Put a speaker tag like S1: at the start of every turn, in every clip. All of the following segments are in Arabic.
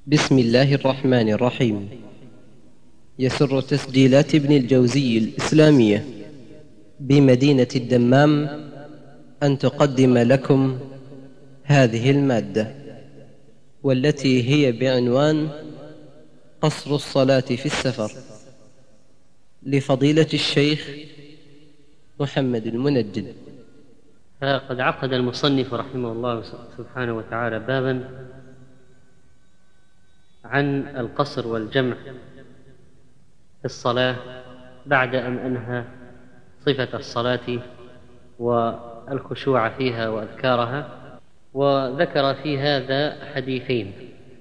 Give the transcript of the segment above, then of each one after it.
S1: بسم الله الرحمن الرحيم. يسر تسجيلات ابن الجوزي الإسلامية بمدينة الدمام أن تقدم لكم هذه المادة، والتي هي بعنوان قصر الصلاة في السفر، لفضيلة الشيخ محمد المنجد.
S2: فقد عقد المصنف رحمه الله سبحانه وتعالى بابا عن القصر والجمع في الصلاة بعد أن أنهى صفة الصلاة والخشوع فيها وأذكارها، وذكر في هذا حديثين.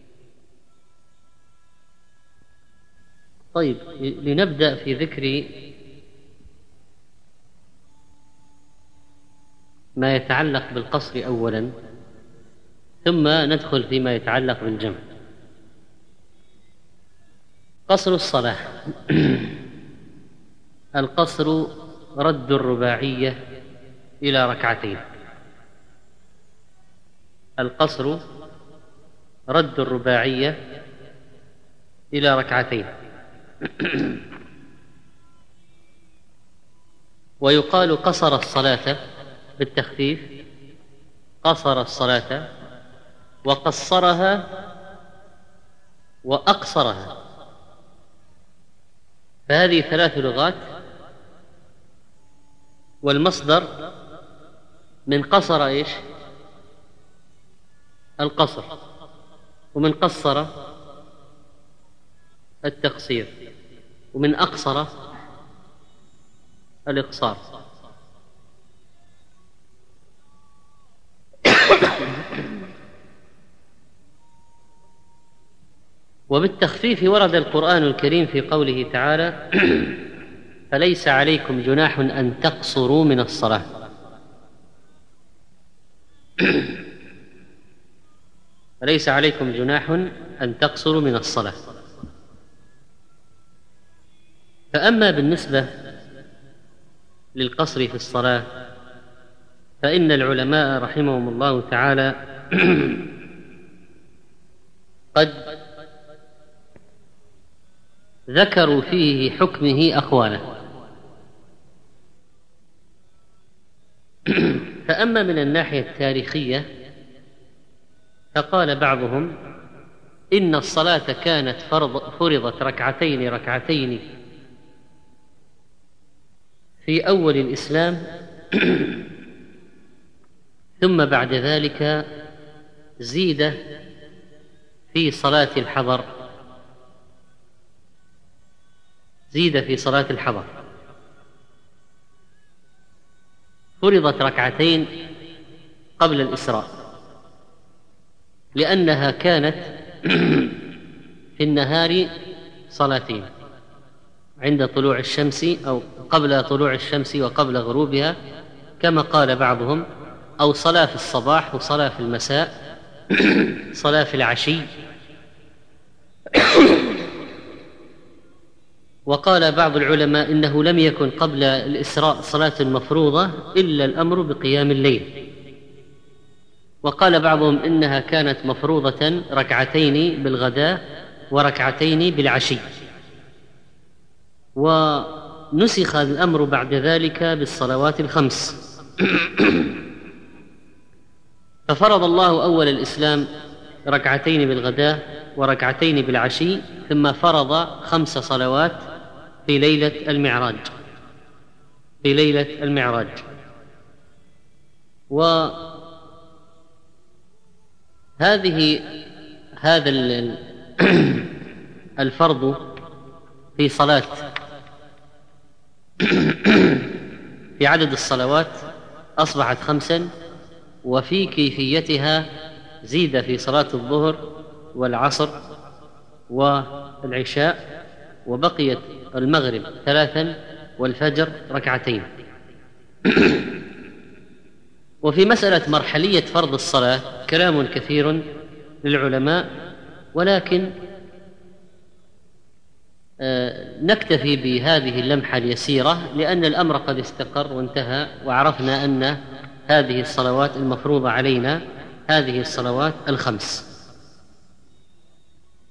S2: طيب، لنبدأ في ذكر ما يتعلق بالقصر أولا، ثم ندخل فيما يتعلق بالجمع. قصر الصلاة. القصر رد الرباعية إلى ركعتين. القصر رد الرباعية إلى ركعتين. ويقال قصر الصلاة بالتخفيف، قصر الصلاة، وقصرها وأقصرها، فهذه ثلاث لغات. والمصدر من قصر إيش؟ القصر، ومن قصر التقصير، ومن أقصر الإقصار. وبالتخفيف ورد القرآن الكريم في قوله تعالى: فليس عليكم جناح أن تقصروا من الصلاة. فليس عليكم جناح أن تقصروا من الصلاة. فأما بالنسبة للقصر في الصلاة، فإن العلماء رحمهم الله تعالى قد ذكروا فيه حكمه أقوالا. فأما من الناحية التاريخية، فقال بعضهم إن الصلاة كانت فرضت ركعتين في أول الإسلام، ثم بعد ذلك زيد في صلاة الحضر، فرضت ركعتين قبل الإسراء، لأنها كانت في النهار صلاتين عند طلوع الشمس أو قبل طلوع الشمس وقبل غروبها، كما قال بعضهم، أو صلاة في الصباح وصلاة في المساء، صلاة في العشي. وقال بعض العلماء إنه لم يكن قبل الإسراء صلاة مفروضة إلا الأمر بقيام الليل. وقال بعضهم إنها كانت مفروضة ركعتين بالغداء وركعتين بالعشي، ونسخ الأمر بعد ذلك بالصلوات الخمس. ففرض الله أول الإسلام ركعتين بالغداء وركعتين بالعشي، ثم فرض 5 صلوات في ليلة المعراج. هذا الفرض في صلاة في عدد الصلوات أصبحت 5، وفي كيفيتها زيد في صلاة الظهر والعصر والعشاء، وبقيت المغرب 3 والفجر 2. وفي مسألة مرحلية فرض الصلاة كلام كثير للعلماء، ولكن نكتفي بهذه اللمحة اليسيرة، لأن الأمر قد استقر وانتهى، وعرفنا أن هذه الصلوات المفروضة علينا هذه الصلوات الخمس.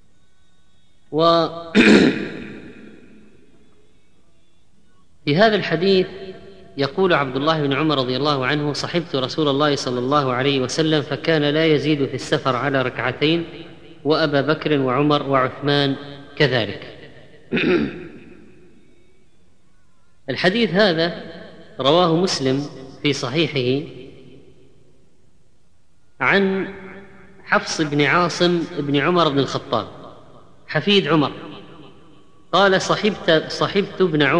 S2: في هذا الحديث يقول عبد الله بن عمر رضي الله عنه: صحبت رسول الله صلى الله عليه وسلم فكان لا يزيد في السفر على ركعتين، وأبا بكر وعمر وعثمان كذلك. الحديث هذا رواه مسلم في صحيحه عن حفص بن عاصم بن عمر بن الخطاب حفيد عمر، قال: صحبت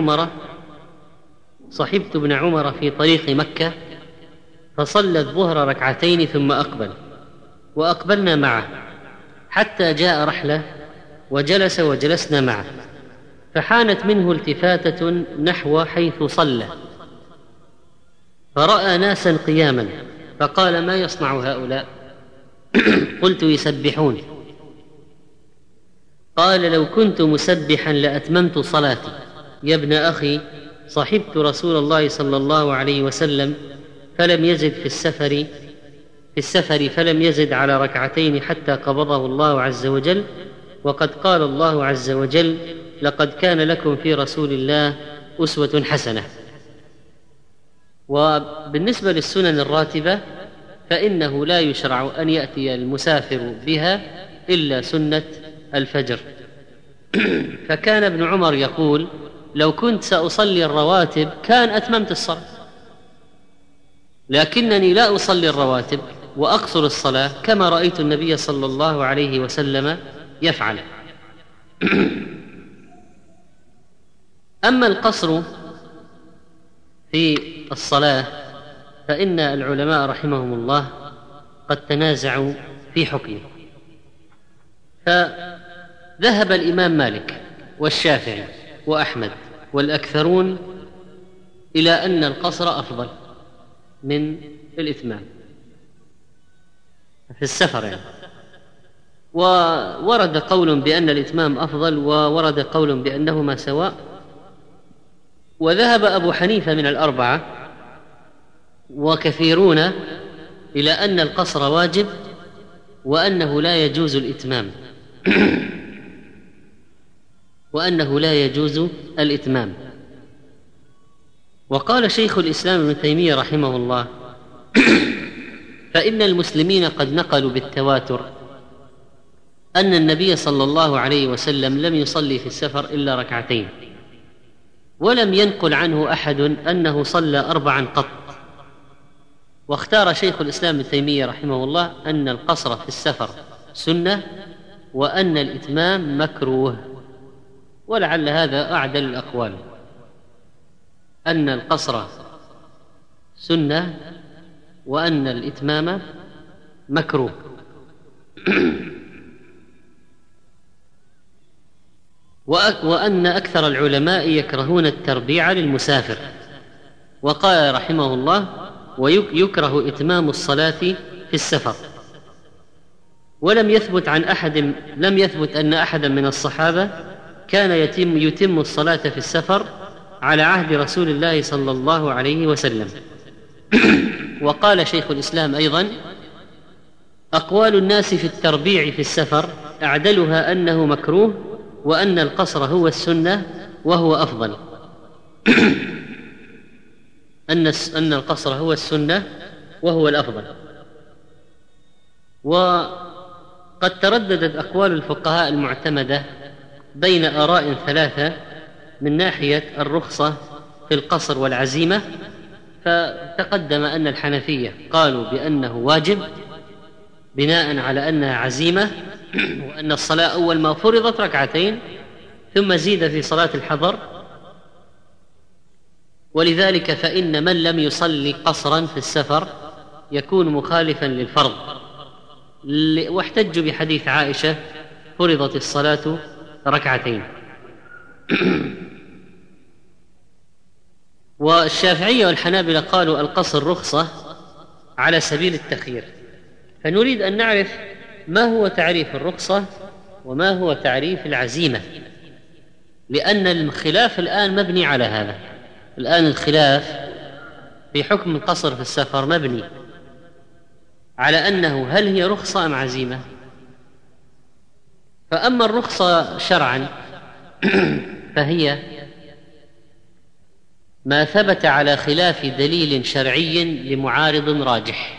S2: ابن عمر في طريق مكة فصلى الظهر ركعتين ثم أقبل، وأقبلنا معه حتى جاء رحلة وجلس وجلسنا معه، فحانت منه التفاتة نحو حيث صلى، فرأى ناسا قياما فقال: ما يصنع هؤلاء؟ قلت: يسبحون. قال: لو كنت مسبحا لأتممت صلاتي. يا ابن أخي، صحبت رسول الله صلى الله عليه وسلم فلم يزد في السفر فلم يزد على ركعتين حتى قبضه الله عز وجل، وقد قال الله عز وجل: لقد كان لكم في رسول الله أسوة حسنة. وبالنسبة للسنن الراتبة فإنه لا يشرع أن يأتي المسافر بها إلا سنة الفجر. فكان ابن عمر يقول: لو كنت سأصلي الرواتب كان أتممت الصلاة، لكنني لا أصلي الرواتب وأقصر الصلاة كما رأيت النبي صلى الله عليه وسلم يفعل. أما القصر في الصلاة فإن العلماء رحمهم الله قد تنازعوا في حكمه، فذهب الإمام مالك والشافعي وأحمد والأكثرون إلى أن القصر أفضل من الإتمام في السفر يعني. وورد قول بأن الإتمام أفضل، وورد قول بأنهما سواء. وذهب أبو حنيفة من الأربعة وكثيرون إلى أن القصر واجب وأنه لا يجوز الإتمام وقال شيخ الإسلام ابن تيمية رحمه الله: فإن المسلمين قد نقلوا بالتواتر أن النبي صلى الله عليه وسلم لم يصلي في السفر إلا ركعتين، ولم ينقل عنه أحد أنه صلى 4 قط. واختار شيخ الإسلام ابن تيمية رحمه الله أن القصر في السفر سنة وأن الإتمام مكروه، ولعل هذا أعدل الأقوال، أن القصر سنة وأن الإتمام مكروه. وأن أكثر العلماء يكرهون التربيع للمسافر. وقال رحمه الله: ويكره إتمام الصلاة في السفر. ولم يثبت أن أحدا من الصحابة كان يتم الصلاة في السفر على عهد رسول الله صلى الله عليه وسلم. وقال شيخ الإسلام أيضا: أقوال الناس في التربيع في السفر أعدلها أنه مكروه، وأن القصر هو السنة وهو أفضل. أن القصر هو السنة وهو الأفضل. وقد ترددت أقوال الفقهاء المعتمدة بين آراء 3 من ناحية الرخصة في القصر والعزيمة. فتقدم أن الحنفية قالوا بأنه واجب بناء على أنها عزيمة، وأن الصلاة أول ما فرضت 2 ثم زيد في صلاة الحضر، ولذلك فإن من لم يصلي قصرا في السفر يكون مخالفا للفرض. واحتجوا بحديث عائشة: فرضت الصلاة 2. والشافعية والحنابلة قالوا القصر رخصة على سبيل التخيير. فنريد أن نعرف ما هو تعريف الرخصة وما هو تعريف العزيمة، لأن الخلاف الآن مبني على هذا. الآن الخلاف في حكم القصر في السفر مبني على أنه هل هي رخصة أم عزيمة. فأما الرخصة شرعا فهي ما ثبت على خلاف دليل شرعي لمعارض راجح.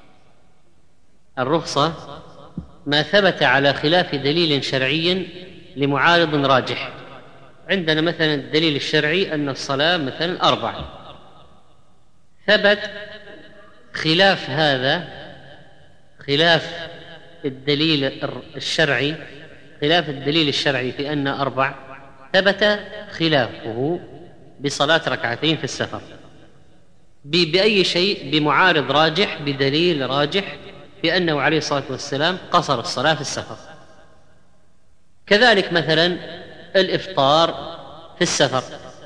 S2: الرخصة ما ثبت على خلاف دليل شرعي لمعارض راجح. عندنا مثلا الدليل الشرعي أن الصلاة مثلا 4، ثبت خلاف هذا، خلاف الدليل الشرعي، خلاف الدليل الشرعي في أن 4، ثبت خلافه بصلاة ركعتين في السفر بأي شيء؟ بمعارض راجح، بدليل راجح بأنه عليه الصلاة والسلام قصر الصلاة في السفر. كذلك مثلا الإفطار في السفر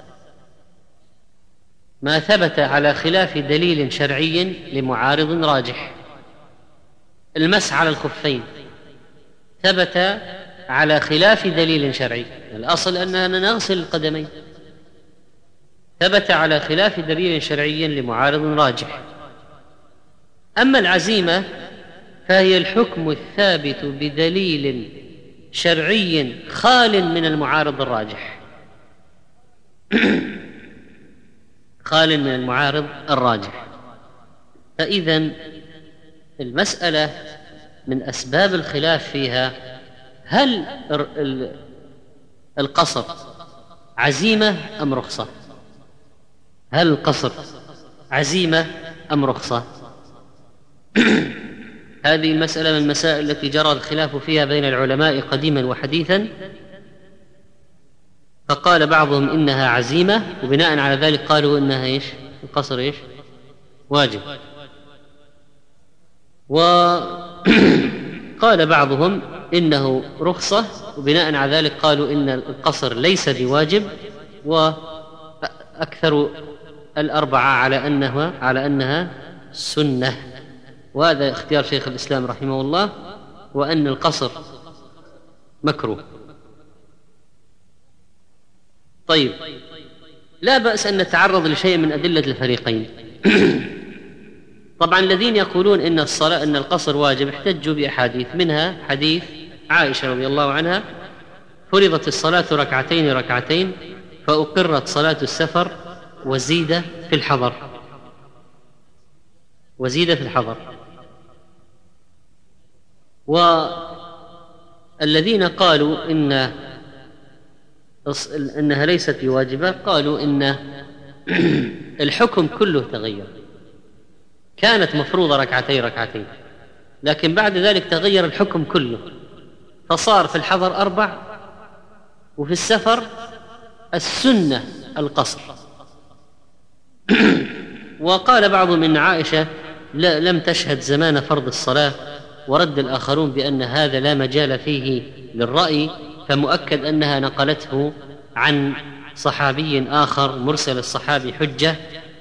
S2: ما ثبت على خلاف دليل شرعي لمعارض راجح. المسح على الخفين ثبت على خلاف دليل شرعي، الأصل أننا نغسل القدمين، ثبت على خلاف دليل شرعي لمعارض راجح. أما العزيمة فهي الحكم الثابت بدليل شرعي خال من المعارض الراجح خال من المعارض الراجح. فإذن المسألة من أسباب الخلاف فيها هل القصر عزيمة أم رخصة؟ هل القصر عزيمة أم رخصة؟ هذه المسألة من المسائل التي جرى الخلاف فيها بين العلماء قديما وحديثا، فقال بعضهم إنها عزيمة، وبناء على ذلك قالوا إنها إيش؟ القصر إيش؟ واجب. وقال بعضهم إنه رخصة، وبناء على ذلك قالوا إن القصر ليس بواجب، وأكثر الأربعة على أنها سنة. وهذا اختيار شيخ الإسلام رحمه الله، وأن القصر مكروه. طيب، لا بأس أن نتعرض لشيء من أدلة الفريقين. طبعا الذين يقولون إن القصر واجب احتجوا بأحاديث، منها حديث عائشة رضي الله عنها: فرضت الصلاة ركعتين ركعتين فأقرت صلاة السفر وزيد في الحضر. والذين قالوا إنها ليست بواجبة قالوا إن الحكم كله تغير. كانت مفروضة ركعتين، لكن بعد ذلك تغير الحكم كله، فصار في الحضر 4 وفي السفر السنة القصر. وقال بعضهم إن عائشة لم تشهد زمان فرض الصلاة، ورد الآخرون بأن هذا لا مجال فيه للرأي، فمؤكد أنها نقلته عن صحابي آخر، مرسل الصحابي حجة.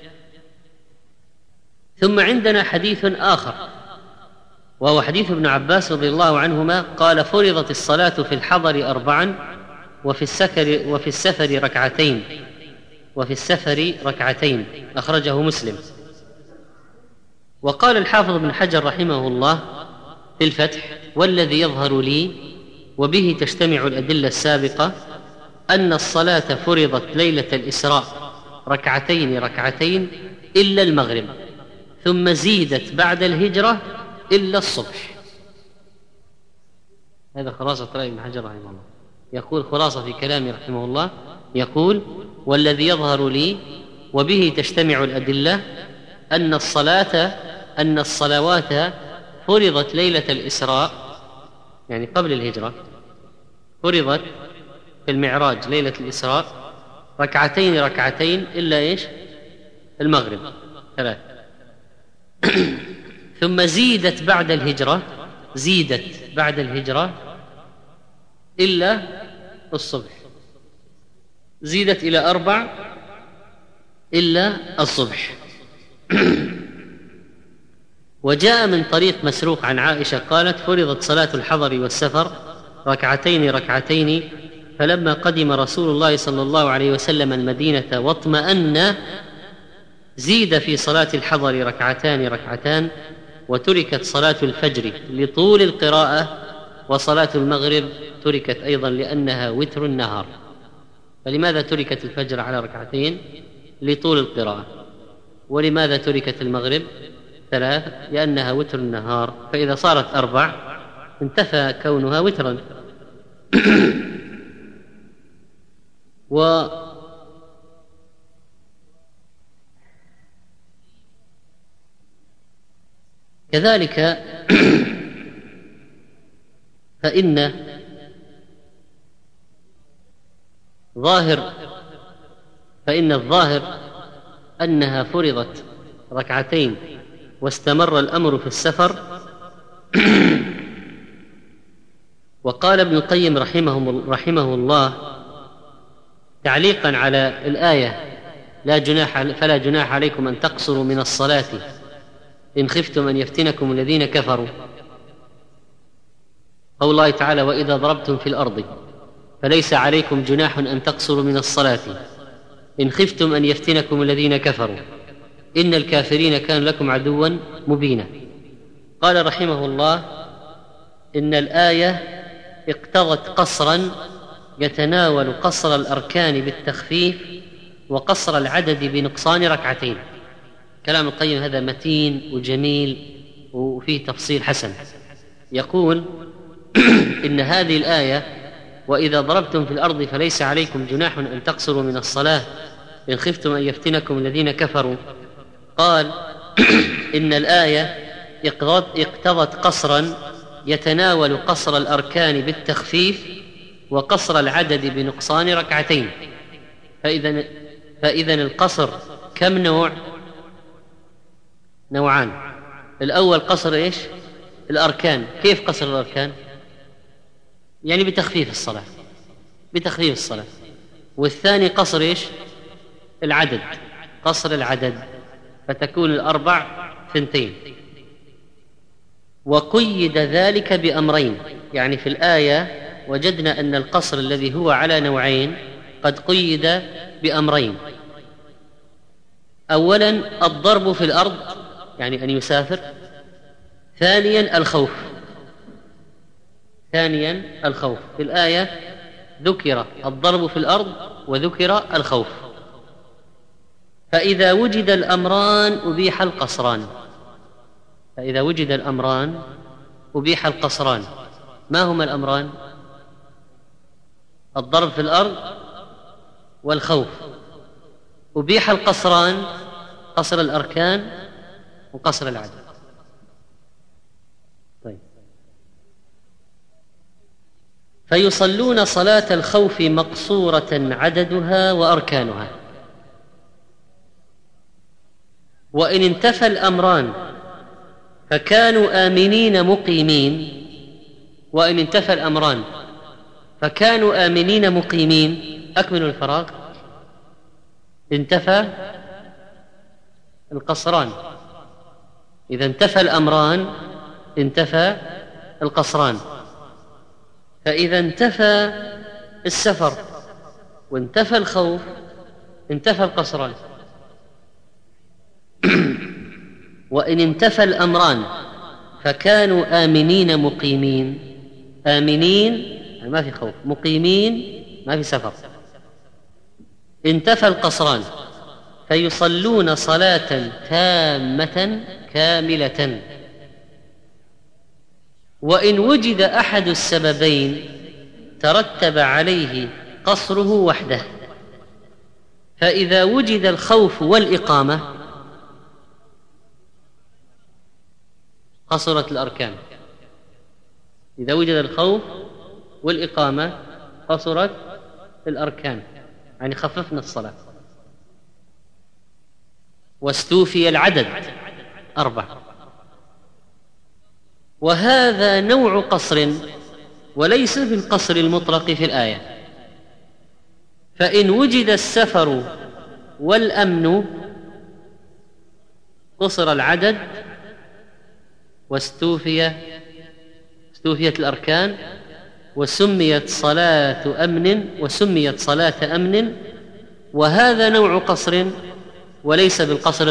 S2: ثم عندنا حديث آخر، وهو حديث ابن عباس رضي الله عنهما قال: فرضت الصلاة في الحضر 4 وفي السفر ركعتين، أخرجه مسلم. وقال الحافظ ابن حجر رحمه الله في الفتح: والذي يظهر لي وبه تجتمع الأدلة السابقة أن الصلاة فرضت ليلة الإسراء ركعتين إلا المغرب، ثم زيدت بعد الهجرة إلا الصبح. هذا خلاصة رأي ابن حجر رحمه الله. يقول خلاصة في كلامه رحمه الله، يقول: والذي يظهر لي وبه تجتمع الأدلة أن الصلوات فرضت ليلة الإسراء، يعني قبل الهجرة، فرضت في المعراج ليلة الإسراء ركعتين إلا إيش؟ المغرب 3. ثم زيدت بعد الهجرة إلا الصبح، زيدت إلى 4 إلا الصبح. وجاء من طريق مسروق عن عائشة قالت: فرضت صلاة الحضر والسفر ركعتين فلما قدم رسول الله صلى الله عليه وسلم المدينة واطمأن زيد في صلاة الحضر ركعتان وتركت صلاة الفجر لطول القراءة وصلاة المغرب تركت أيضا لأنها وتر النهار. فلماذا تركت الفجر على ركعتين؟ لطول القراءة. ولماذا تركت المغرب 3؟ لأنها وتر النهار، فإذا صارت 4 انتفى كونها وترا. وكذلك فإن الظاهر أنها فرضت ركعتين واستمر الأمر في السفر. وقال ابن القيم رحمه الله تعليقا على الآية فلا جناح عليكم أن تقصروا من الصلاة إن خفتم أن يفتنكم الذين كفروا، قول الله تعالى وإذا ضربتم في الأرض فليس عليكم جناح أن تقصروا من الصلاة إن خفتم أن يفتنكم الذين كفروا إن الكافرين كانوا لكم عدوا مبينا. قال رحمه الله إن الآية اقتضت قصرا يتناول قصر الأركان بالتخفيف وقصر العدد بنقصان ركعتين. كلام القيم هذا متين وجميل وفيه تفصيل حسن. يقول إن هذه الآية وإذا ضربتم في الأرض فليس عليكم جناح أن تقصروا من الصلاة إن خفتم أن يفتنكم الذين كفروا، قال إن الآية اقتضت قصرا يتناول قصر الأركان بالتخفيف وقصر العدد بنقصان ركعتين. فإذن القصر كم نوع؟ نوعان. الأول قصر إيش؟ الأركان. كيف قصر الأركان؟ يعني بتخفيف الصلاة. والثاني قصر إيش؟ العدد، قصر العدد، فتكون 4 2. وقيد ذلك بأمرين، يعني في الآية وجدنا أن القصر الذي هو على نوعين قد قيد بأمرين. أولا الضرب في الأرض، يعني أن يسافر. ثانيا الخوف. في الآية ذكر الضرب في الأرض وذكر الخوف. فإذا وجد الأمران أبيح القصران. ما هما الأمران؟ الضرب في الأرض والخوف. أبيح القصران، قصر الأركان وقصر العدد. طيب. فيصلون صلاة الخوف مقصورة عددها وأركانها. وإن انتفى الأمران فكانوا آمنين مقيمين. أكملوا الفراغ. انتفى القصران. إذا انتفى الأمران انتفى القصران. فإذا انتفى السفر وانتفى الخوف انتفى القصران. وإن انتفى الأمران فكانوا آمنين مقيمين. آمنين ما في خوف، مقيمين ما في سفر. انتفى القصران فيصلون صلاة تامة كاملة. وإن وجد أحد السببين ترتب عليه قصره وحده. فإذا وجد الخوف والإقامة قصرت الأركان. إذا وجد الخوف والإقامة قصرت الأركان، يعني خففنا الصلاة. واستوفي العدد 4. وهذا نوع قصر وليس بالقصر المطلق في الآية. فإن وجد السفر والأمن قصر العدد واستوفيت الأركان وسميت صلاة أمن. وهذا نوع قصر وليس بالقصر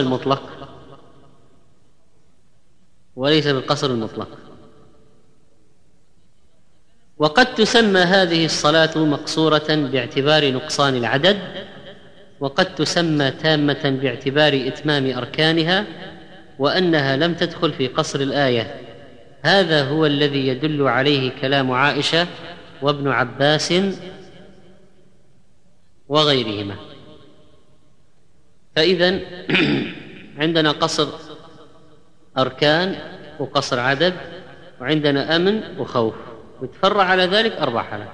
S2: المطلق. وقد تسمى هذه الصلاة مقصورة باعتبار نقصان العدد، وقد تسمى تامة باعتبار إتمام أركانها، وأنها لم تدخل في قصر الآية. هذا هو الذي يدل عليه كلام عائشة وابن عباس وغيرهما. فإذن عندنا قصر أركان وقصر عدد، وعندنا أمن وخوف، وتفرع على ذلك 4 حالات.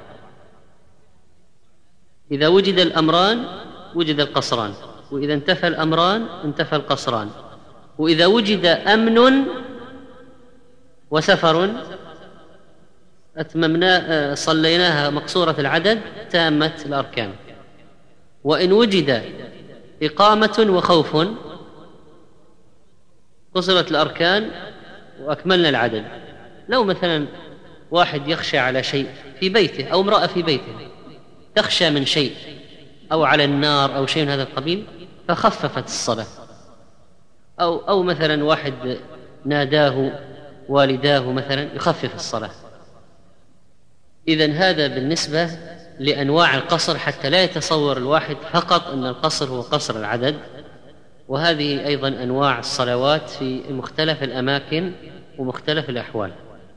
S2: إذا وجد الأمران وجد القصران، وإذا انتفى الأمران انتفى القصران، وإذا وجد أمن وسفر صليناها مقصورة العدد تامة الأركان. وإن وجد إقامة وخوف قصرت الأركان وأكملنا العدد. لو مثلا واحد يخشى على شيء في بيته، أو امرأة في بيته تخشى من شيء أو على النار أو شيء من هذا القبيل فخففت الصلاة، أو مثلا واحد ناداه والداه مثلا يخفف الصلاة. إذن هذا بالنسبة لأنواع القصر، حتى لا يتصور الواحد فقط أن القصر هو قصر العدد. وهذه أيضا أنواع الصلوات في مختلف الأماكن ومختلف الأحوال.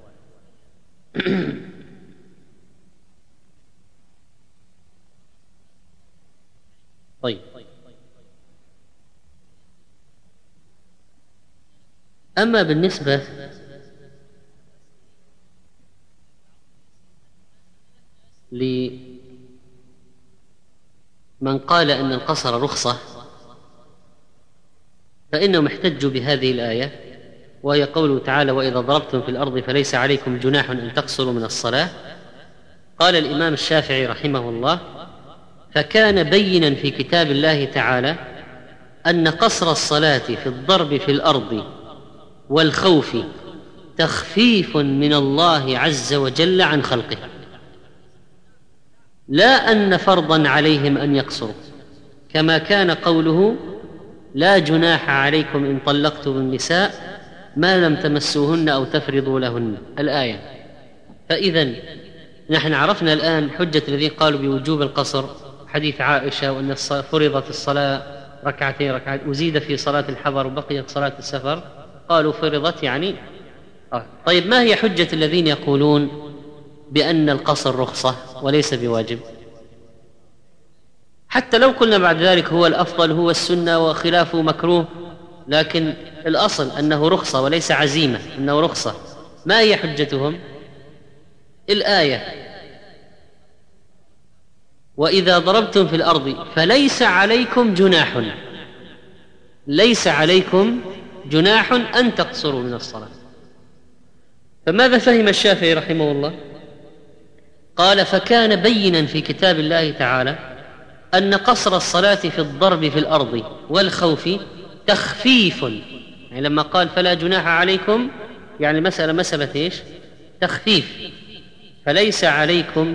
S2: طيب، أما بالنسبة لمن قال أن القصر رخصة فإنهم احتجوا بهذه الآية، وهي قوله تعالى: وإذا ضربتم في الأرض فليس عليكم جناح أن تقصروا من الصلاة. قال الإمام الشافعي رحمه الله: فكان بينا في كتاب الله تعالى أن قصر الصلاة في الضرب في الأرض والخوف تخفيف من الله عز وجل عن خلقه، لا أن فرضا عليهم أن يقصروا، كما كان قوله: لا جناح عليكم إن طلقتم النساء ما لم تمسوهن أو تفرضوا لهن، الآية. فإذن نحن عرفنا الآن حجة الذين قالوا بوجوب القصر، حديث عائشة وأن فرضت الصلاة ركعتين وزيد في صلاة الحضر وبقيت صلاة السفر، قالوا فرضت يعني. طيب، ما هي حجة الذين يقولون بأن القصر رخصة وليس بواجب؟ حتى لو قلنا بعد ذلك هو الأفضل، هو السنة وخلافه مكروه، لكن الأصل أنه رخصة وليس عزيمة، أنه رخصة. ما هي حجتهم؟ الآية: وإذا ضربتم في الأرض فليس عليكم جناح، ليس عليكم جناح أن تقصروا من الصلاة. فماذا فهم الشافعي رحمه الله؟ قال: فكان بينا في كتاب الله تعالى أن قصر الصلاة في الضرب في الأرض والخوف تخفيف، يعني لما قال فلا جناح عليكم يعني مسألة إيش؟ تخفيف. فليس عليكم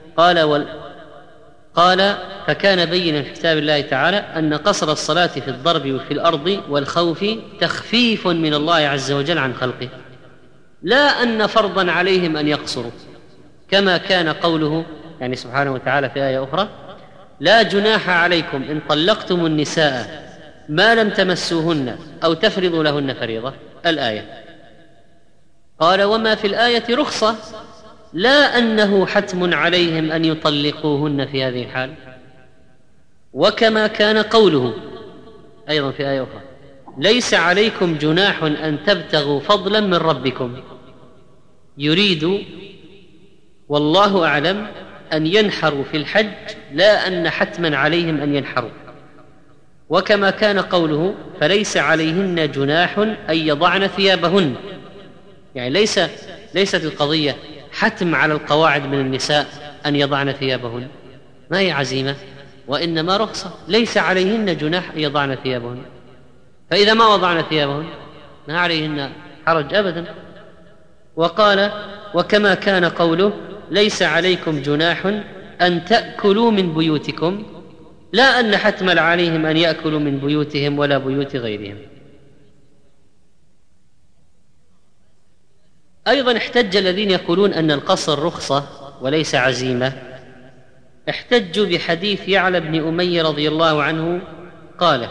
S2: قال فكان بينا في كتاب الله تعالى أن قصر الصلاة في الضرب في الأرض والخوف تخفيف من الله عز وجل عن خلقه، لا أن فرضا عليهم أن يقصروا، كما كان قوله يعني سبحانه وتعالى في آية أخرى: لا جناح عليكم إن طلقتم النساء ما لم تمسوهن أو تفرضوا لهن فريضة، الآية. قال: وما في الآية رخصة، لا أنه حتم عليهم أن يطلقوهن في هذه الحال. وكما كان قوله أيضا في آية أخرى: ليس عليكم جناح أن تبتغوا فضلا من ربكم، يريد والله أعلم أن ينحروا في الحج، لا أن حتما عليهم أن ينحروا. وكما كان قوله: فليس عليهن جناح أن يضعن ثيابهن، يعني ليست القضية حتم على القواعد من النساء أن يضعن ثيابهن، ما هي عزيمة، وإنما رخصة. ليس عليهن جناح أن يضعن ثيابهن، فإذا ما وضعن ثيابهن ما عليهن حرج أبدا. وقال: وكما كان قوله: ليس عليكم جناح أن تأكلوا من بيوتكم، لا أن حتم عليهم أن يأكلوا من بيوتهم ولا بيوت غيرهم. أيضا احتج الذين يقولون أن القصر رخصة وليس عزيمة، احتجوا بحديث يعلى بن أمية رضي الله عنه قال: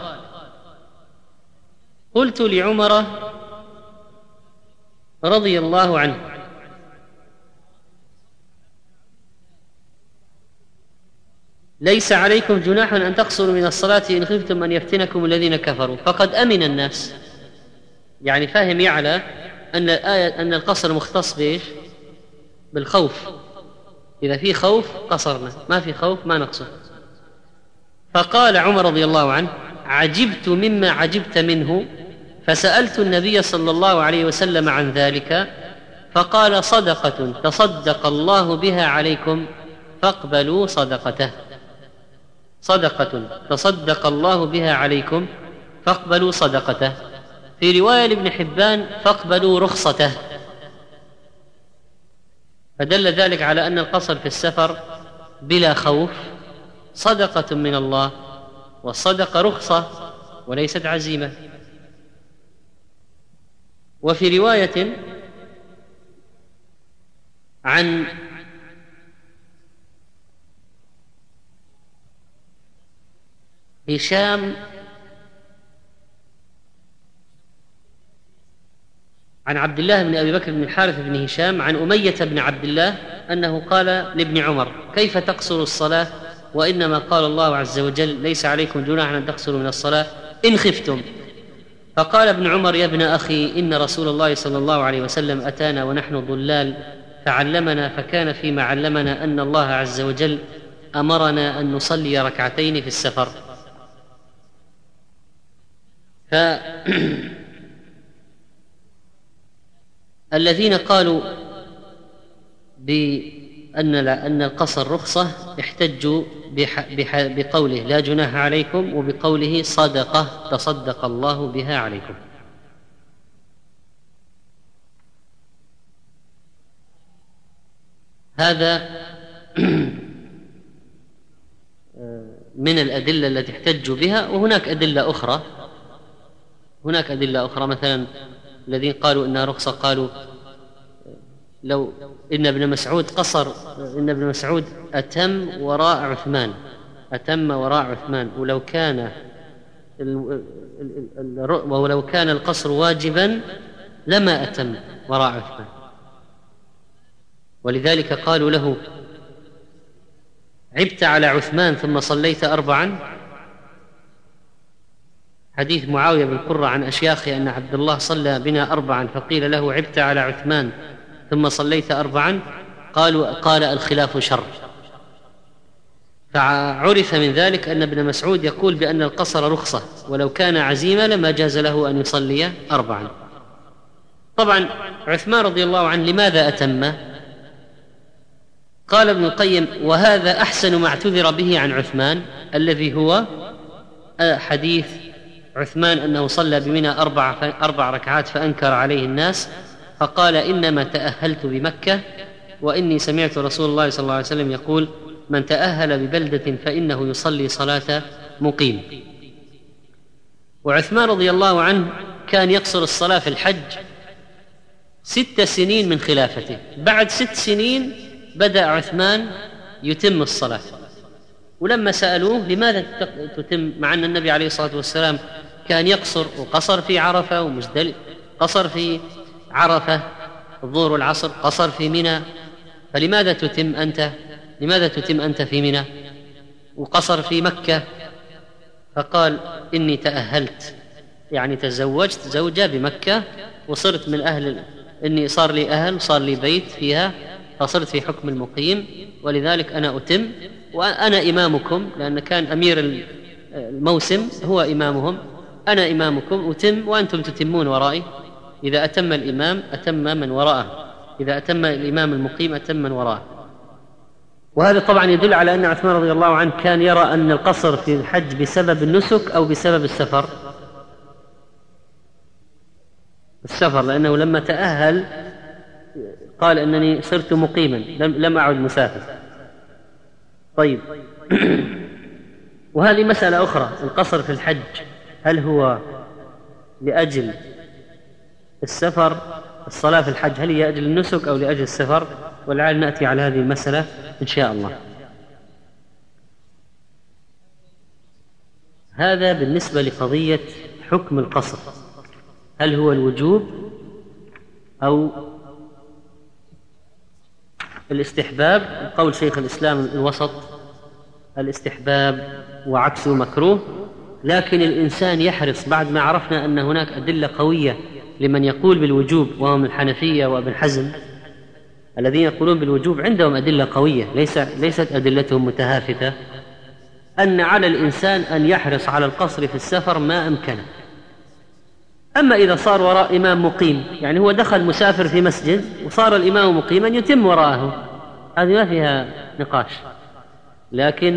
S2: قلت لعمر رضي الله عنه: ليس عليكم جناح أن تقصروا من الصلاة إن خفتم أن يفتنكم الذين كفروا فقد أمن الناس. يعني فهم يعلى أن الآية أن القصر مختص بإيش؟ بالخوف. إذا في خوف قصرنا، ما في خوف ما نقصر. فقال عمر رضي الله عنه: عجبت مما عجبت منه، فسألت النبي صلى الله عليه وسلم عن ذلك فقال: صدقة تصدق الله بها عليكم فاقبلوا صدقته. صدقة تصدق الله بها عليكم فاقبلوا صدقته. في رواية لابن حبان: فاقبلوا رخصته. فدل ذلك على أن القصر في السفر بلا خوف صدقة من الله، والصدقة رخصة وليست عزيمة. وفي رواية عن هشام عن عبد الله بن أبي بكر بن الحارث بن هشام عن أمية بن عبد الله أنه قال لابن عمر: كيف تقصر الصلاة وإنما قال الله عز وجل: ليس عليكم جناح أن تقصروا من الصلاة إن خفتم. فقال ابن عمر: يا ابن أخي، إن رسول الله صلى الله عليه وسلم أتانا ونحن ضلال فعلمنا، فكان فيما علمنا أن الله عز وجل أمرنا أن نصلي ركعتين في السفر. الذين قالوا بأن القصر رخصة احتجوا بقوله: لا جناح عليكم، وبقوله: صدقة تصدق الله بها عليكم. هذا من الأدلة التي احتجوا بها. وهناك أدلة أخرى، مثلا الذين قالوا إنها رخصة قالوا: لو إن ابن مسعود قصر، إن ابن مسعود أتم وراء عثمان، ولو كان القصر واجبا لما أتم وراء عثمان. ولذلك قالوا له: عبت على عثمان ثم صليت 4. حديث معاوية بن قرة عن أشياخه أن عبد الله صلى بنا 4 فقيل له: عبت على عثمان ثم صليت 4. قال: الخلاف شر. فعرف من ذلك أن ابن مسعود يقول بأن القصر رخصة، ولو كان عزيمة لما جاز له أن يصلي 4. طبعا عثمان رضي الله عنه لماذا أتم؟ قال ابن القيم: وهذا أحسن ما اعتذر به عن عثمان، الذي هو حديث عثمان أنه صلى بمنى 4 ركعات فأنكر عليه الناس، فقال: إنما تأهلت بمكة، وإني سمعت رسول الله صلى الله عليه وسلم يقول: من تأهل ببلدة فإنه يصلي صلاة مقيم. وعثمان رضي الله عنه كان يقصر الصلاة في الحج 6 سنين من خلافته. بعد 6 سنين بدأ عثمان يتم الصلاة. ولما سألوه: لماذا تتم مع أن النبي عليه الصلاة والسلام كان يقصر، وقصر في عرفة ومزدلفة، قصر في عرفة الظهر والعصر، قصر في منى، فلماذا تتم أنت في منى وقصر في مكة؟ فقال: إني تأهلت، يعني تزوجت زوجة بمكة وصرت من أهل، إني صار لي أهل، صار لي بيت فيها، فصرت في حكم المقيم، ولذلك أنا أتم، وأنا إمامكم، لأن كان أمير الموسم هو إمامهم، أنا إمامكم أتم وأنتم تتمون ورائي. إذا أتم الإمام أتم من وراءه، إذا أتم الإمام المقيم أتم من وراءه. وهذا طبعا يدل على أن عثمان رضي الله عنه كان يرى أن القصر في الحج بسبب النسك أو بسبب السفر، لأنه لما تأهل قال: إنني صرت مقيما، لم أعد مسافر. طيب وهذه مسألة أخرى، القصر في الحج هل هو لأجل السفر الصلاة في الحج هل هي لأجل النسك أو لأجل السفر؟ ولعل نأتي على هذه المسألة إن شاء الله. هذا بالنسبة لقضية حكم القصر، هل هو الوجوب أو الاستحباب؟ قول شيخ الإسلام الوسط الاستحباب وعكسه مكروه، لكن الإنسان يحرص بعد ما عرفنا أن هناك أدلة قوية لمن يقول بالوجوب وهم الحنفية وابن حزم الذين يقولون بالوجوب عندهم أدلة قوية ليست أدلتهم متهافتة، أن على الإنسان أن يحرص على القصر في السفر ما أمكنه. أما إذا صار وراء إمام مقيم، يعني هو دخل مسافر في مسجد وصار الإمام مقيما يتم وراءه، هذه ما فيها نقاش، لكن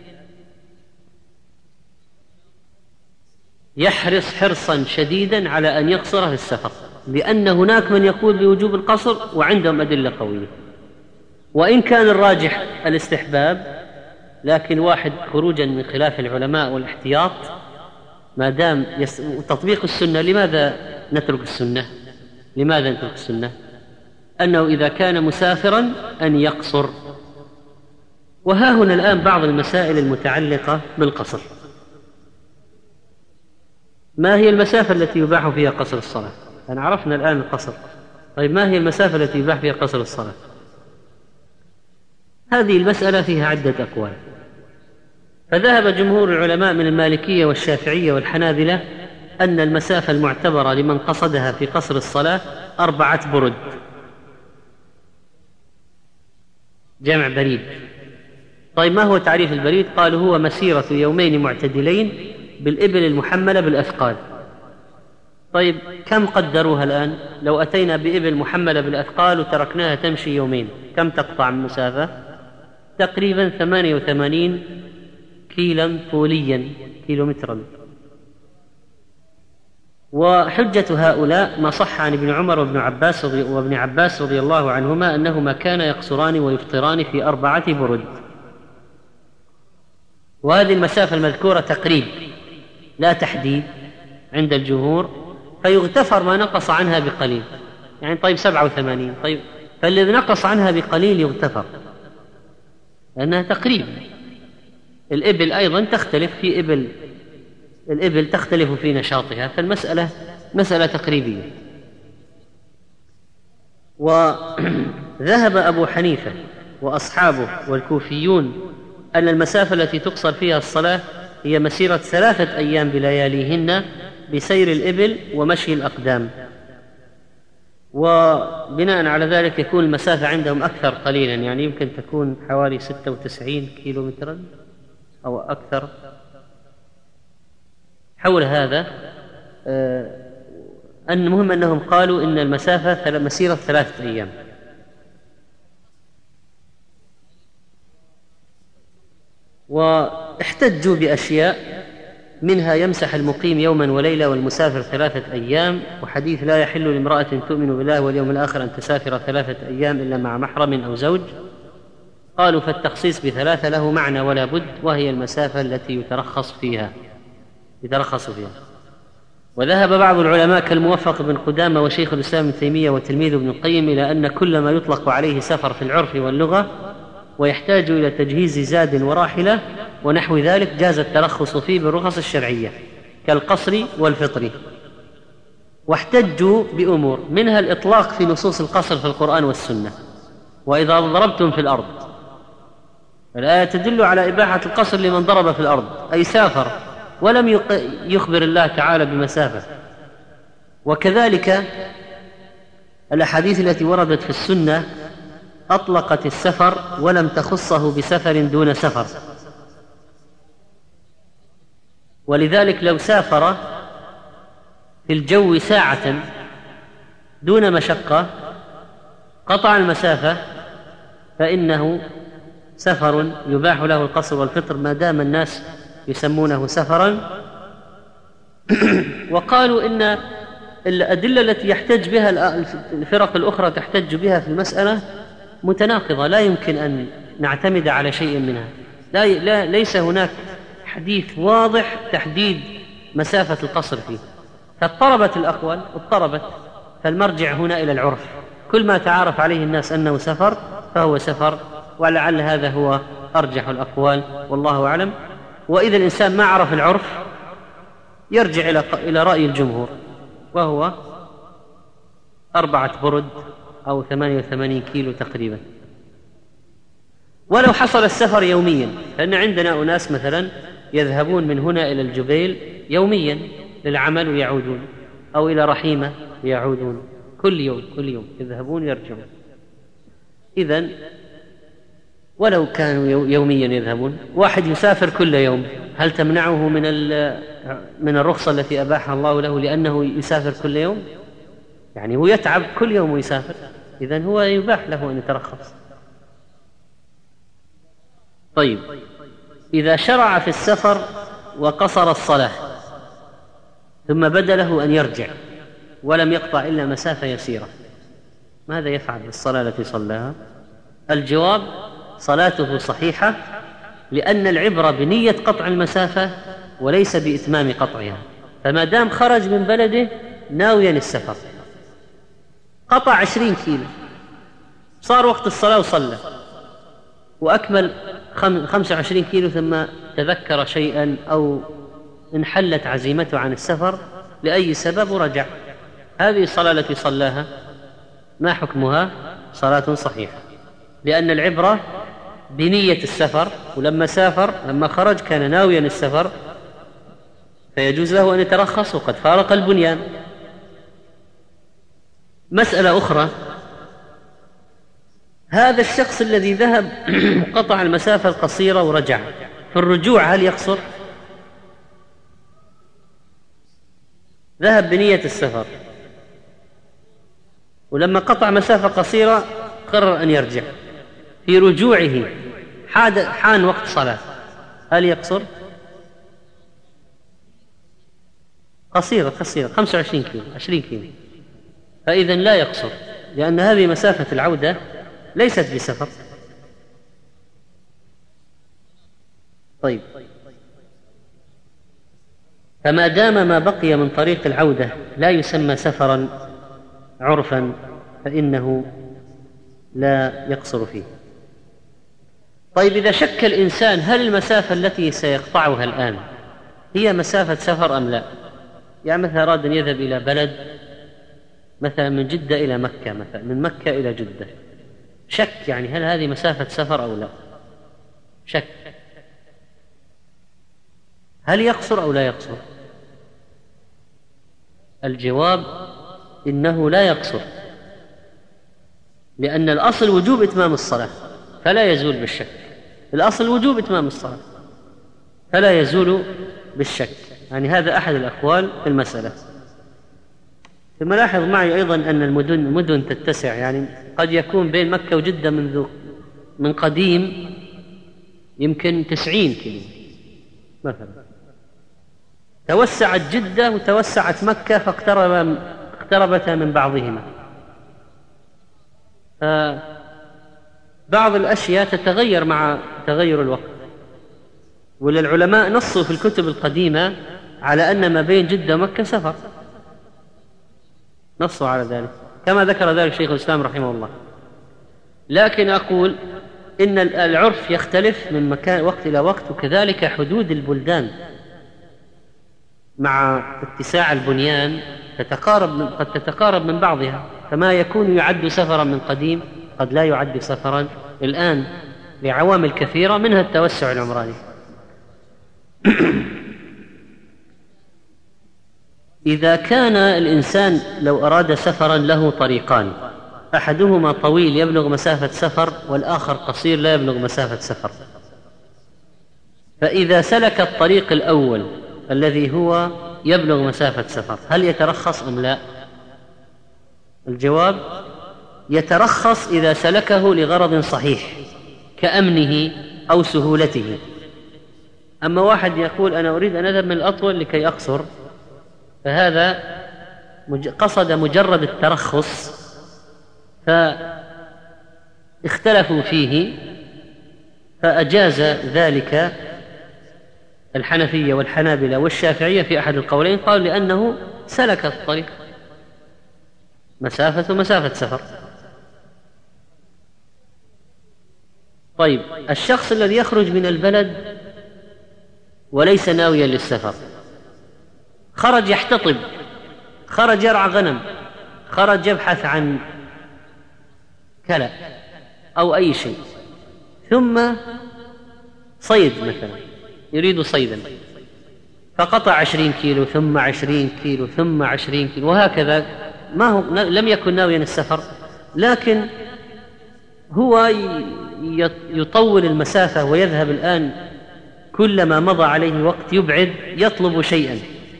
S2: يحرص حرصا شديدا على أن يقصر في السفر، لأن هناك من يقول بوجوب القصر وعندهم أدلة قوية، وإن كان الراجح الاستحباب، لكن واحد خروجا من خلاف العلماء والاحتياط ما دام تطبيق السنة. لماذا نترك السنة؟ لماذا نترك السنة؟ أنه إذا كان مسافرا أن يقصر. وها هنا الآن بعض المسائل المتعلقة بالقصر. ما هي المسافة التي يباح فيها قصر الصلاة؟ أنا عرفنا الآن القصر، طيب ما هي المسافة التي يباح فيها قصر الصلاة؟ هذه المسألة فيها عدة أقوال. فذهب جمهور العلماء من المالكية والشافعية والحنابلة أن المسافة المعتبرة لمن قصدها في قصر الصلاة 4 برد، جمع بريد. طيب ما هو تعريف البريد؟ قالوا هو مسيرة يومين معتدلين بالإبل المحملة بالأثقال. طيب كم قدروها الآن؟ لو أتينا بإبل محملة بالأثقال وتركناها تمشي يومين كم تقطع من مسافة؟ تقريبا 88 كيلا طوليا، كيلومترا. وحجة هؤلاء ما صح عن ابن عمر وابن عباس رضي الله عنهما أنهما كانا يقصران ويفطران في 4 برد. وهذه المسافة المذكورة تقريب لا تحديد عند الجمهور، فيغتفر ما نقص عنها بقليل. يعني طيب 87، طيب فالذي نقص عنها بقليل يغتفر لأنها تقريب. الإبل أيضا تختلف في الإبل تختلف في نشاطها، فالمسألة مسألة تقريبية. وذهب أبو حنيفة وأصحابه والكوفيون أن المسافة التي تقصر فيها الصلاة هي مسيرة 3 أيام بلياليهن بسير الإبل ومشي الأقدام، وبناء على ذلك يكون المسافة عندهم أكثر قليلا، يعني يمكن تكون حوالي 96 كيلومترا أو أكثر حول هذا. المهم أنهم قالوا إن المسافة مسيرة 3 أيام. واحتجوا بأشياء منها يمسح المقيم يوما وليلة والمسافر 3 أيام، وحديث لا يحل لامرأة تؤمن بالله واليوم الآخر أن تسافر 3 أيام إلا مع محرم أو زوج. قالوا فالتخصيص ب3 له معنى ولا بد، وهي المسافة التي يترخص فيها. وذهب بعض العلماء كالموفق بن قدامة وشيخ الإسلام ابن تيمية وتلميذه ابن القيم إلى أن كل ما يطلق عليه سفر في العرف واللغة ويحتاج إلى تجهيز زاد وراحلة ونحو ذلك جاز الترخص فيه بالرخص الشرعية كالقصر والفطر. واحتجوا بأمور منها الإطلاق في نصوص القصر في القرآن والسنة، وإذا ضربتم في الأرض، الآية تدل على إباحة القصر لمن ضرب في الأرض أي سافر، ولم يخبر الله تعالى بمسافة. وكذلك الأحاديث التي وردت في السنة أطلقت السفر ولم تخصه بسفر دون سفر، ولذلك لو سافر في الجو ساعة دون مشقة قطع المسافة فإنه سفر يباح له القصر والفطر ما دام الناس يسمونه سفرا. وقالوا إن الأدلة التي يحتج بها الفرق الأخرى تحتج بها في المسألة متناقضة، لا يمكن أن نعتمد على شيء منها. ليس هناك حديث واضح تحديد مسافة القصر فيه، فاضطربت الأقوال فالمرجع هنا إلى العرف، كل ما تعارف عليه الناس أنه سفر فهو سفر، ولعل هذا هو أرجح الأقوال والله أعلم. وإذا الإنسان ما عرف العرف يرجع إلى رأي الجمهور، وهو 4 برد أو 88 كيلو تقريبا. ولو حصل السفر يوميا، لأن عندنا أناس مثلا يذهبون من هنا إلى الجبيل يوميا للعمل ويعودون، أو إلى رحيمة ويعودون، كل يوم يذهبون يرجعون. إذن ولو كانوا يوميا يذهبون، واحد يسافر كل يوم، هل تمنعه من الرخصة التي أباحها الله له لأنه يسافر كل يوم؟ يعني هو يتعب كل يوم ويسافر، إذن هو يباح له أن يترخص. طيب، إذا شرع في السفر وقصر الصلاة ثم بدا له أن يرجع ولم يقطع إلا مسافة يسيرة، ماذا يفعل بالصلاة التي صلاها؟ الجواب: صلاته صحيحة، لأن العبرة بنية قطع المسافة وليس بإتمام قطعها. فما دام خرج من بلده ناويا السفر، قطع 20 كيلو، صار وقت الصلاة وصلى، وأكمل 25 كيلو ثم تذكر شيئا أو انحلت عزيمته عن السفر لأي سبب ورجع، هذه الصلاة التي صلاها ما حكمها؟ صلاة صحيحة، لأن العبرة بنية السفر، ولما سافر لما خرج كان ناويا السفر، فيجوز له أن يترخص وقد فارق البنيان. مسألة أخرى: هذا الشخص الذي ذهب قطع المسافة القصيرة ورجع، في الرجوع هل يقصر؟ ذهب بنية السفر ولما قطع مسافة قصيرة قرر أن يرجع، في رجوعه حان وقت صلاة، هل يقصر؟ قصيرة 25 كيلو 20 كيلو، فإذن لا يقصر، لأن هذه مسافة العودة ليست بسفر. طيب، فما دام ما بقي من طريق العودة لا يسمى سفرا عرفا فإنه لا يقصر فيه. طيب، إذا شك الإنسان هل المسافة التي سيقطعها الآن هي مسافة سفر أم لا؟ يعني مثلا أراد أن يذهب إلى بلد، مثلا من جدة إلى مكة، مثلا من مكة إلى جدة، شك يعني هل هذه مسافة سفر أو لا؟ شك، هل يقصر أو لا يقصر؟ الجواب: إنه لا يقصر، لأن الأصل وجوب إتمام الصلاة فلا يزول بالشك، الأصل وجوب إتمام الصلاة فلا يزول بالشك، يعني هذا أحد الأقوال في المسألة. ثم لاحظ معي أيضا أن المدن تتسع، يعني قد يكون بين مكة وجدة من قديم يمكن 90 كيلو مثلا، توسعت جدة وتوسعت مكة فاقتربتا من بعضهما، بعض الأشياء تتغير مع تغير الوقت، وللعلماء نصوا في الكتب القديمة على أن ما بين جدة ومكة سفر، نصوا على ذلك كما ذكر ذلك شيخ الإسلام رحمه الله. لكن أقول إن العرف يختلف من مكان وقت إلى وقت، وكذلك حدود البلدان مع اتساع البنيان قد تتقارب من بعضها، فما يكون يعد سفرا من قديم قد لا يعد سفرا الآن لعوامل كثيرة منها التوسع العمراني. إذا كان الإنسان لو أراد سفرا له طريقان، أحدهما طويل يبلغ مسافة سفر والآخر قصير لا يبلغ مسافة سفر، فإذا سلك الطريق الأول الذي هو يبلغ مسافة سفر هل يترخص أم لا؟ الجواب: يترخص إذا سلكه لغرض صحيح كأمنه أو سهولته. أما واحد يقول أنا أريد أن أذهب من الأطول لكي أقصر، فهذا قصد مجرد الترخص فاختلفوا فيه، فأجاز ذلك الحنفية والحنابلة والشافعية في أحد القولين، قالوا لأنه سلك الطريق، مسافة سفر. طيب، الشخص الذي يخرج من البلد وليس ناويا للسفر، خرج يحتطب، خرج يرعى غنم، خرج يبحث عن كلأ أو أي شيء، ثم صيد مثلا، يريد صيدا، فقطع 20 كيلو ثم 20 كيلو ثم 20 كيلو وهكذا، لم يكن ناويا السفر، لكن هو يطول المسافة ويذهب الآن كلما مضى عليه وقت يبعد يطلب شيئا.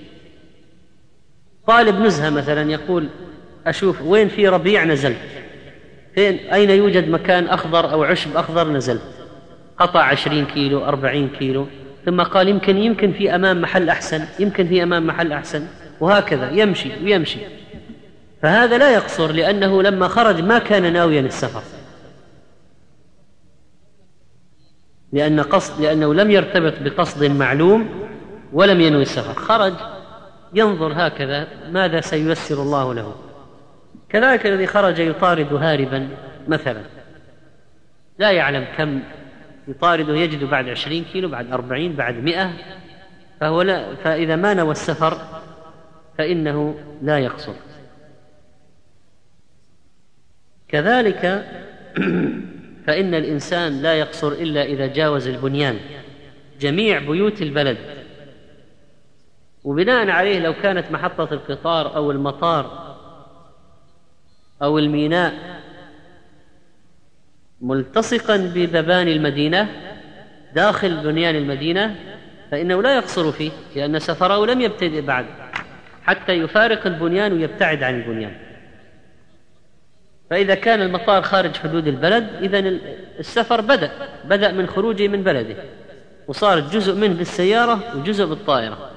S2: طالب نزهة مثلا يقول أشوف وين في ربيع نزلت، أين يوجد مكان أخضر أو عشب أخضر نزلت، قطع 20 كيلو 40 كيلو، ثم قال يمكن في أمام محل أحسن، يمكن في أمام محل أحسن، وهكذا يمشي ويمشي. فهذا لا يقصر، لأنه لما خرج ما كان ناويا السفر، لأنه لم يرتبط بقصد معلوم ولم ينوي السفر، خرج ينظر هكذا ماذا سييسر الله له. كذلك الذي خرج يطارد هاربا مثلا، لا يعلم كم يطارده، يجد بعد 20 كيلو، بعد 40، بعد 100، فإذا ما نوى السفر فإنه لا يقصر. كذلك فإن الإنسان لا يقصر إلا إذا جاوز البنيان، جميع بيوت البلد، وبناء عليه لو كانت محطة القطار أو المطار أو الميناء ملتصقا بمباني المدينة داخل بنيان المدينة فإنه لا يقصر فيه، لأن سفره لم يبتدئ بعد حتى يفارق البنيان ويبتعد عن البنيان. فإذا كان المطار خارج حدود البلد، إذن السفر بدأ من خروجه من بلده، وصار جزء منه بالسيارة وجزء بالطائرة.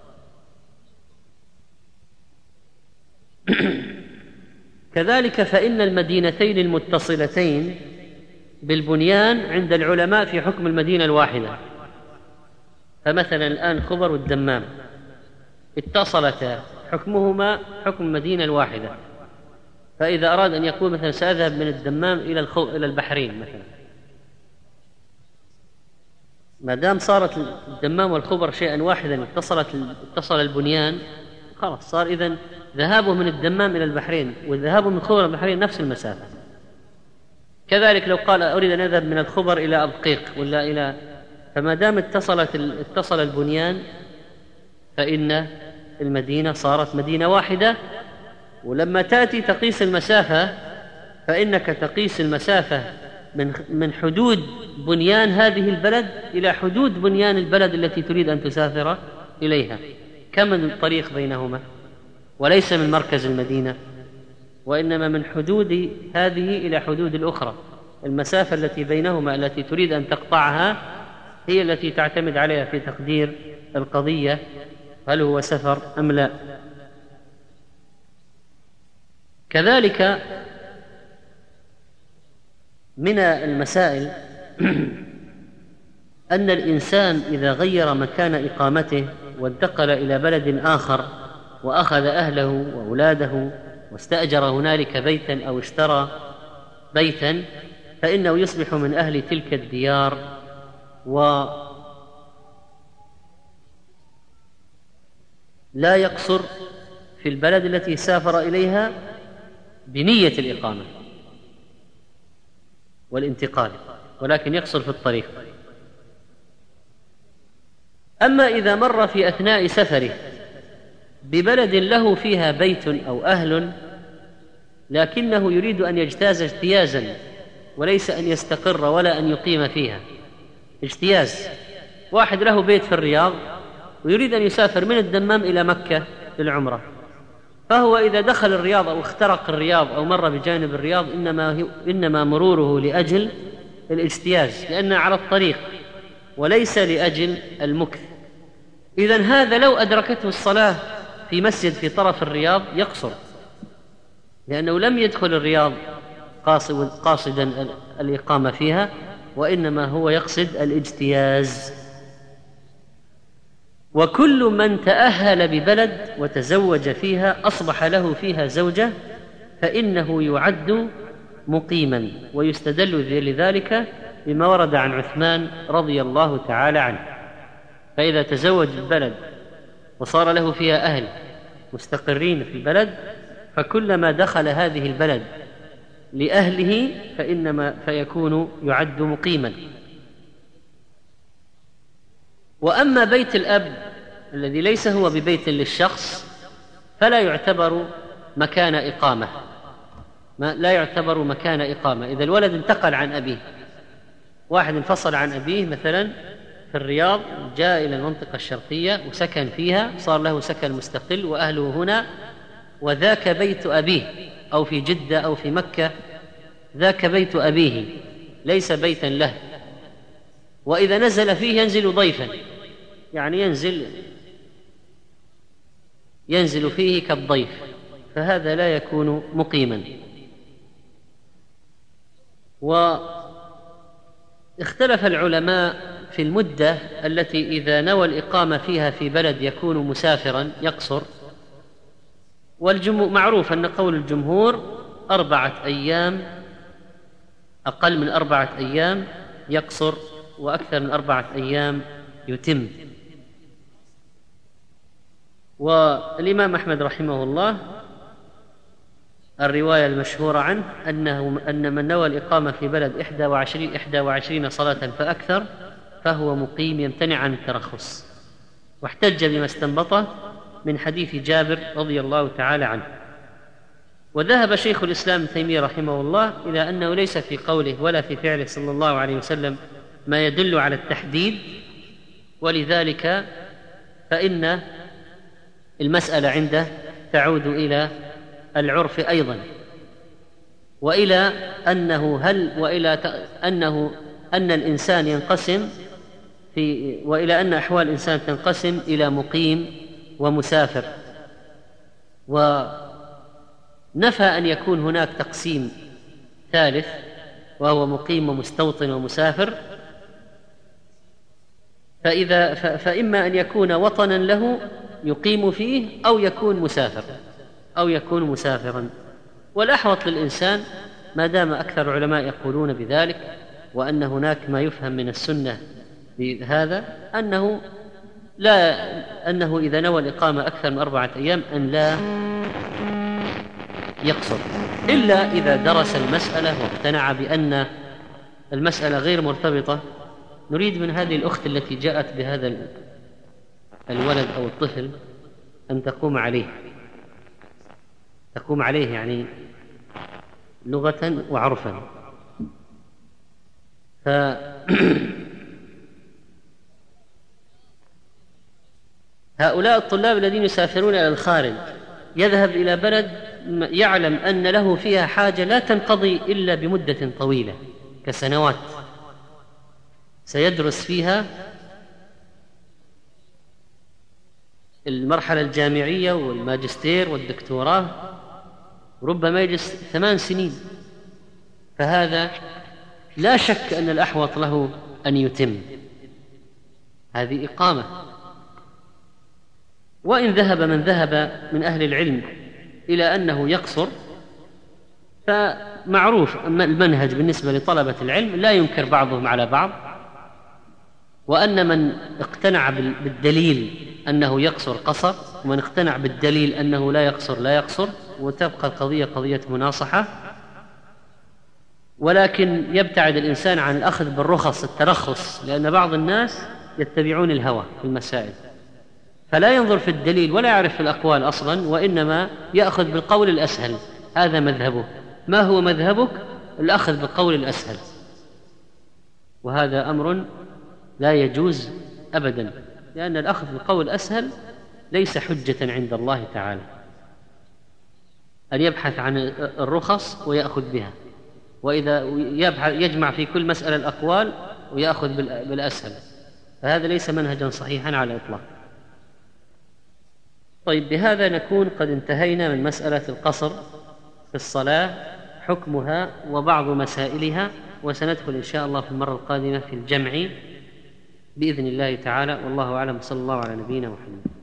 S2: كذلك فإن المدينتين المتصلتين بالبنيان عند العلماء في حكم المدينة الواحدة. فمثلا الآن خبر والدمام اتصلتا، حكمهما حكم المدينة الواحدة. فإذا أراد أن يقول مثلا سأذهب من الدمام إلى البحرين مثلا، ما دام صارت الدمام والخبر شيئا واحدا، اتصل البنيان، خلاص صار إذن ذهابه من الدمام إلى البحرين وذهابه من خبر البحرين نفس المسافة. كذلك لو قال أريد أن أذهب من الخبر إلى أبقيق ولا فما دام اتصل البنيان فإن المدينة صارت مدينة واحدة. ولما تأتي تقيس المسافة فإنك تقيس المسافة من حدود بنيان هذه البلد إلى حدود بنيان البلد التي تريد أن تسافر إليها، كم الطريق بينهما، وليس من مركز المدينة، وإنما من حدود هذه إلى حدود الأخرى. المسافة التي بينهما التي تريد أن تقطعها هي التي تعتمد عليها في تقدير القضية هل هو سفر أم لا. كذلك من المسائل أن الإنسان إذا غير مكان إقامته وانتقل إلى بلد آخر وأخذ أهله وأولاده واستأجر هنالك بيتا أو اشترى بيتا، فإنه يصبح من أهل تلك الديار، ولا يقصر في البلد التي سافر إليها بنية الإقامة والانتقال، ولكن يقصر في الطريق. أما إذا مر في أثناء سفره ببلد له فيها بيت أو أهل، لكنه يريد أن يجتاز اجتيازا وليس أن يستقر ولا أن يقيم فيها، اجتياز، واحد له بيت في الرياض ويريد أن يسافر من الدمام إلى مكة للعمرة، فهو إذا دخل الرياض أو اخترق الرياض أو مر بجانب الرياض إنما مروره لأجل الاجتياز، لأنه على الطريق وليس لأجل المكث. إذن هذا لو أدركته الصلاة في مسجد في طرف الرياض يقصر، لأنه لم يدخل الرياض قاصدا الإقامة فيها، وإنما هو يقصد الاجتياز. وكل من تأهل ببلد وتزوج فيها أصبح له فيها زوجة، فإنه يعد مقيما، ويستدل لذلك بما ورد عن عثمان رضي الله تعالى عنه. فإذا تزوج البلد وصار له فيها أهل مستقرين في البلد، فكلما دخل هذه البلد لأهله فيكون يعد مقيما. وأما بيت الأب الذي ليس هو ببيت للشخص فلا يعتبر مكان إقامة، لا يعتبر مكان إقامة. إذا الولد انتقل عن أبيه، واحد انفصل عن أبيه مثلا في الرياض، جاء إلى المنطقة الشرقية وسكن فيها، صار له سكن مستقل وأهله هنا، وذاك بيت أبيه، أو في جدة أو في مكة، ذاك بيت أبيه ليس بيتا له. وإذا نزل فيه ينزل ضيفا، يعني ينزل فيه كالضيف، فهذا لا يكون مقيما. واختلف العلماء في المدة التي إذا نوى الإقامة فيها في بلد يكون مسافرا يقصر. معروف أن قول الجمهور 4 أيام، أقل من 4 أيام يقصر، وأكثر من 4 أيام يتم. والإمام أحمد رحمه الله الرواية المشهورة عنه أن من نوى الإقامة في بلد 21 صلاة فأكثر فهو مقيم يمتنع عن الترخص، واحتج بما استنبطه من حديث جابر رضي الله تعالى عنه. وذهب شيخ الإسلام ابن تيمية رحمه الله إلى أنه ليس في قوله ولا في فعله صلى الله عليه وسلم ما يدل على التحديد، ولذلك فإن المسألة عنده تعود إلى العرف أيضا، وإلى أن الإنسان ينقسم وإلى أن أحوال الإنسان تنقسم إلى مقيم ومسافر. ونفى أن يكون هناك تقسيم ثالث وهو مقيم ومستوطن ومسافر. فإما أن يكون وطنا له يقيم فيه أو يكون مسافرا. والأحوط للإنسان ما دام أكثر العلماء يقولون بذلك، وأن هناك ما يفهم من السنة بهذا، أنه إذا نوى الإقامة أكثر من 4 أيام أن لا يقصر، إلا إذا درس المسألة واقتنع بأن المسألة غير مرتبطة. نريد من هذه الأخت التي جاءت بهذا الولد أو الطفل أن تقوم عليه يعني لغة وعرفا. هؤلاء الطلاب الذين يسافرون إلى الخارج يذهب إلى بلد يعلم أن له فيها حاجة لا تنقضي إلا بمدة طويلة كسنوات، سيدرس فيها المرحلة الجامعية والماجستير والدكتوراه، ربما يجلس 8 سنين. فهذا لا شك أن الأحوط له أن يتم، هذه إقامة. وإن ذهب من ذهب من أهل العلم إلى أنه يقصر، فمعروف المنهج بالنسبة لطلبة العلم لا ينكر بعضهم على بعض، وأن من اقتنع بالدليل أنه يقصر قصر، ومن اقتنع بالدليل أنه لا يقصر لا يقصر، وتبقى القضية قضية مناصحة. ولكن يبتعد الإنسان عن الأخذ بالرخص، الترخص، لأن بعض الناس يتبعون الهوى في المسائل، فلا ينظر في الدليل ولا يعرف في الأقوال أصلا، وإنما يأخذ بالقول الأسهل. هذا مذهبه. ما هو مذهبك؟ الأخذ بالقول الأسهل، وهذا أمر لا يجوز أبدا، لأن الأخذ بالقول الأسهل ليس حجة عند الله تعالى. أن يبحث عن الرخص ويأخذ بها، وإذا يجمع في كل مسألة الأقوال ويأخذ بالأسهل، فهذا ليس منهجا صحيحا على الإطلاق. طيب، بهذا نكون قد انتهينا من مسألة القصر في الصلاة، حكمها وبعض مسائلها، وسندخل إن شاء الله في المرة القادمة في الجمع بإذن الله تعالى. والله أعلم، صلى الله على نبينا محمد.